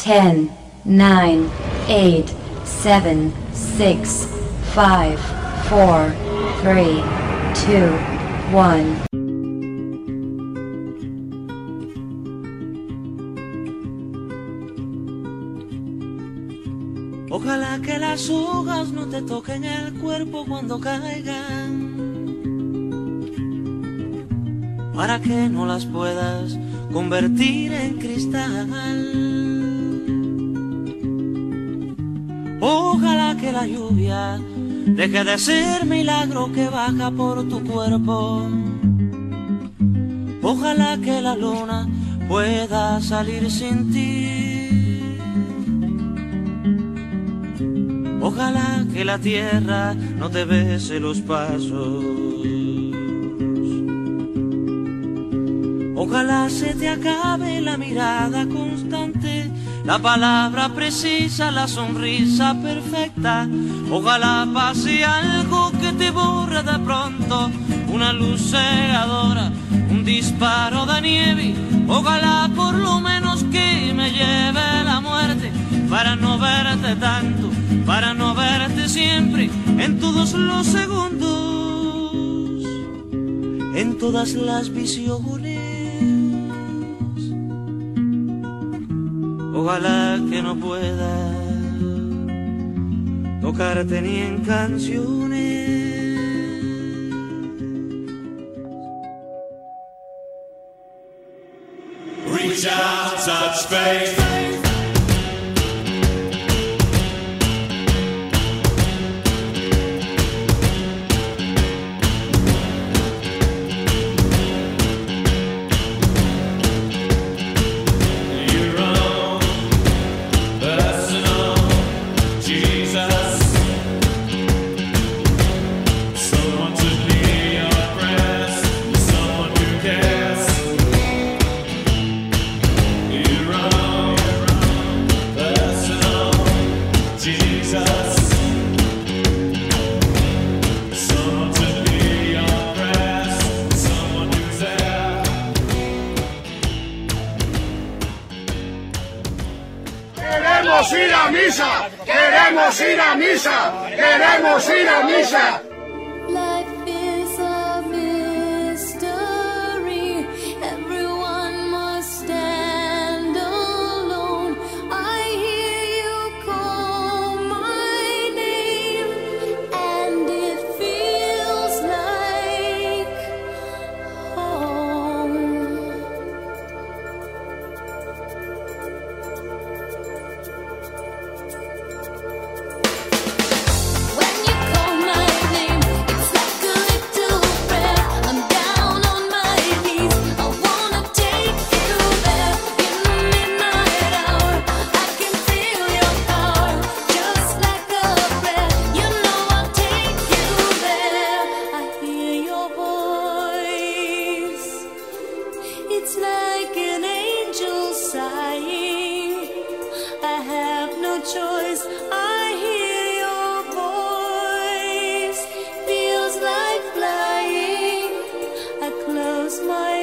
10, 9, 8, 7, 6, 5, 4, 3, 2, 1. Ojalá que las hojas no te toquen el cuerpo cuando caigan, para que no las puedas convertir en cristal. Ojalá que la lluvia deje de ser milagro que baja por tu cuerpo. Ojalá que la luna pueda salir sin ti. Ojalá que la tierra no te bese los pasos. Ojalá se te acabe la mirada constante, la palabra precisa, la sonrisa perfecta. Ojalá pase algo que te borre de pronto, una luz cegadora, un disparo de nieve. Ojalá por lo menos que me lleve la muerte, para no verte tanto, para no verte siempre, en todos los segundos, en todas las visiones. Ojalá que no pueda tocarte ni en canciones. Reach out, touch faith. ¡Queremos ir a misa! ¡Queremos ir a misa! ¡Queremos ir a misa! Life is a mystery. Everyone must stand alone. I hear you call my name, and it feels like home. When you call my name, it's like a little prayer. I'm down on my knees. I wanna take you there. In the midnight hour, I can feel your power, just like a prayer. You know I'll take you there. I hear your voice. It's like an angel sighing. I have no choice. I hear your voice. Feels like flying. I close my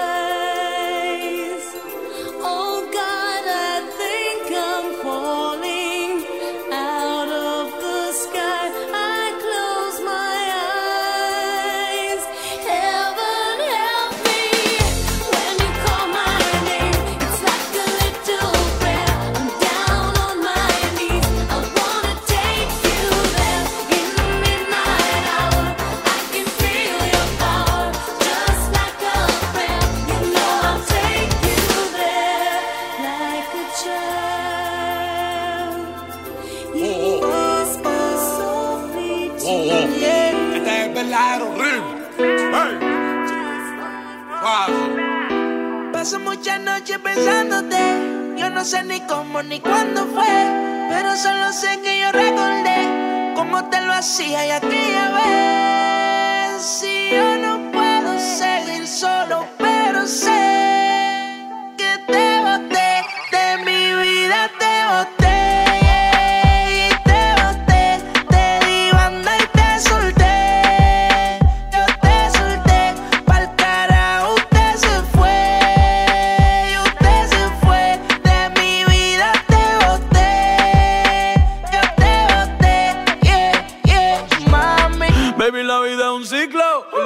eyes. Oh God, I think I'm falling out of the sky. I close my eyes. Heaven help me when you call my name. It's like a little prayer. I'm down on my knees. I wanna take you there. In the midnight hour, I can feel your power, just like a prayer. You know I'll take you there, like a child. You whisper softly to me. Este es verdadero ritmo. ¡Hey! Paso muchas noches pensándote. Yo no sé ni cómo ni cuándo fue, pero solo sé que yo recordé cómo te lo hacía y aquella vez. Si yo no puedo seguir solo, pero sé que te boté de mi vida, te boté. Y te boté, te di banda y te solté. Yo te solté, pa'l carajo usted se fue. Y usted se fue de mi vida, te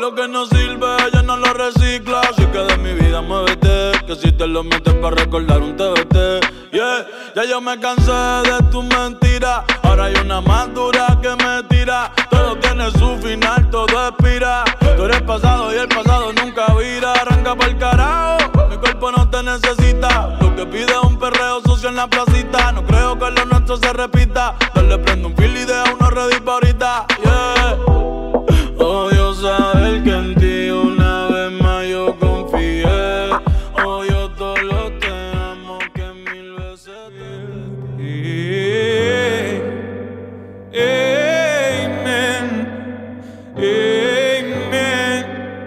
lo que no sirve, ella no lo recicla. Así que de mi vida muévete, que si te lo metes para recordar un TBT. Yeah, ya yo me cansé de tus mentiras. Ahora hay una más dura que me tira. Todo tiene su final, todo expira. Tú eres pasado y el pasado nunca vira. Arranca pa'l carajo, mi cuerpo no te necesita. Lo que pide es un perreo sucio en la placita. No creo que lo nuestro se repita. Dale, prendo un fil y deja uno ready pa' ahorita. Yeah. Odio saber que en ti una vez más yo confié. Odio todo lo te amo que mil veces te di. Amen, amen,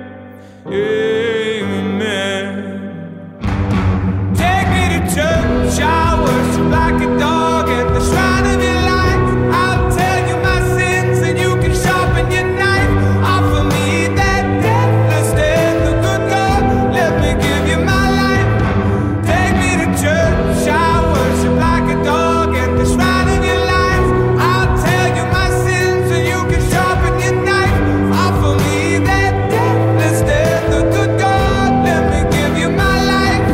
amen. Take me to church, I worship like a dog at the shrine of your life. I'll tell you my sins and you can sharpen your knife. Offer me that deathless death, the good God, let me give you my life. Take me to church, I worship like a dog at the shrine of your life. I'll tell you my sins and you can sharpen your knife. Offer me that deathless death, the good God, let me give you my life.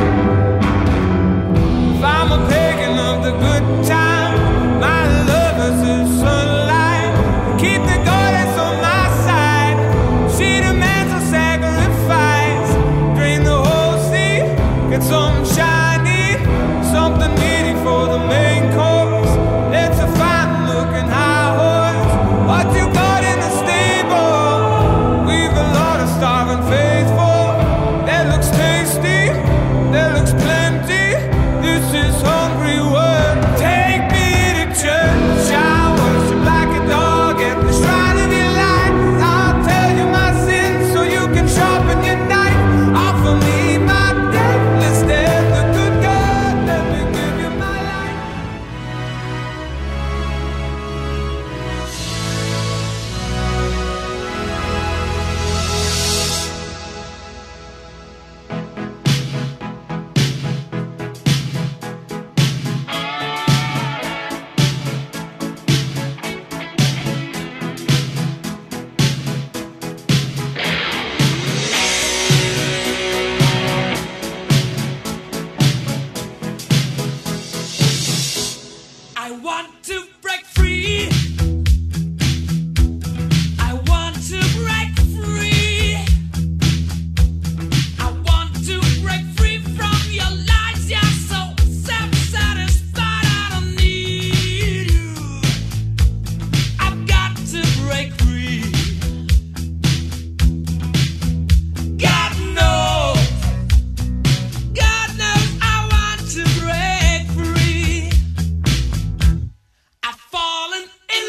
If I'm a pagan of the good time, my love is the sunlight. Keep the goddess on my side. She demands a sacrifice. Drain the whole sea, get something shiny, something meaty for the main course. Let's a fine looking high horse. What you got in the stable? We've a lot of starving faithful. That looks tasty, that looks plenty. This is hungry work. Take me to church, I worship like a dog at the shrine of your life. I'll tell you my sins so you can sharpen your knife. Offer me my deathless death, the good God, let me give you my life. I want to break free. I want to break free. I want to break free from your lies. You're so self-satisfied. I don't need you. I've got to break free. God knows I want to break free. I've fallen in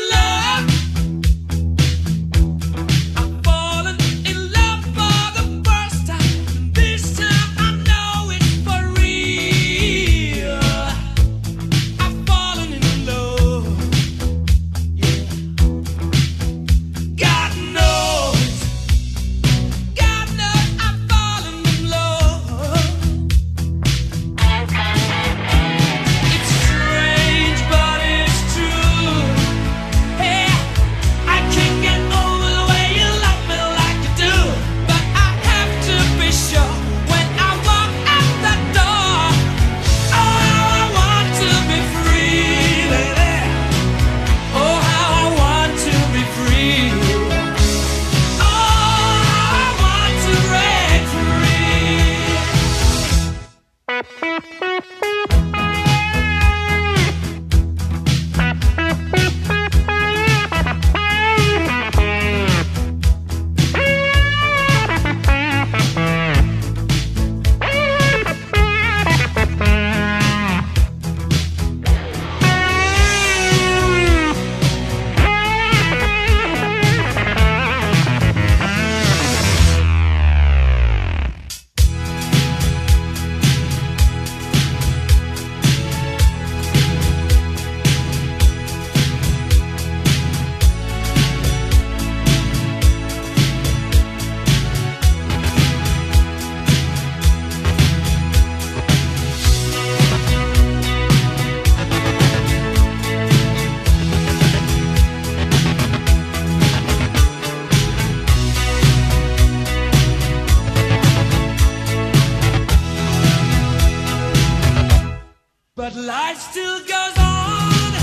life still goes on.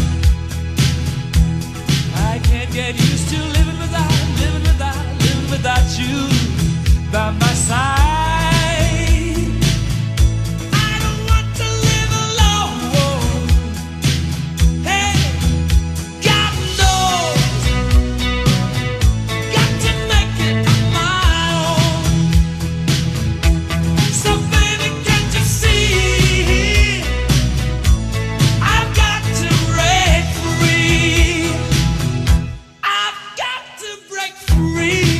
I can't get used to living without you by my side. I don't want to live alone. Hey, God knows, got to make it on my own. So baby, can't you see? I've got to break free. I've got to break free.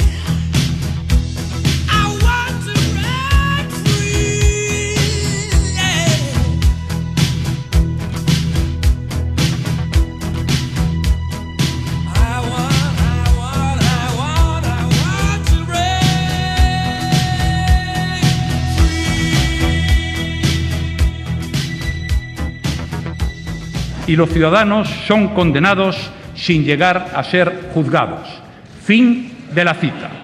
Y los ciudadanos son condenados sin llegar a ser juzgados. Fin de la cita.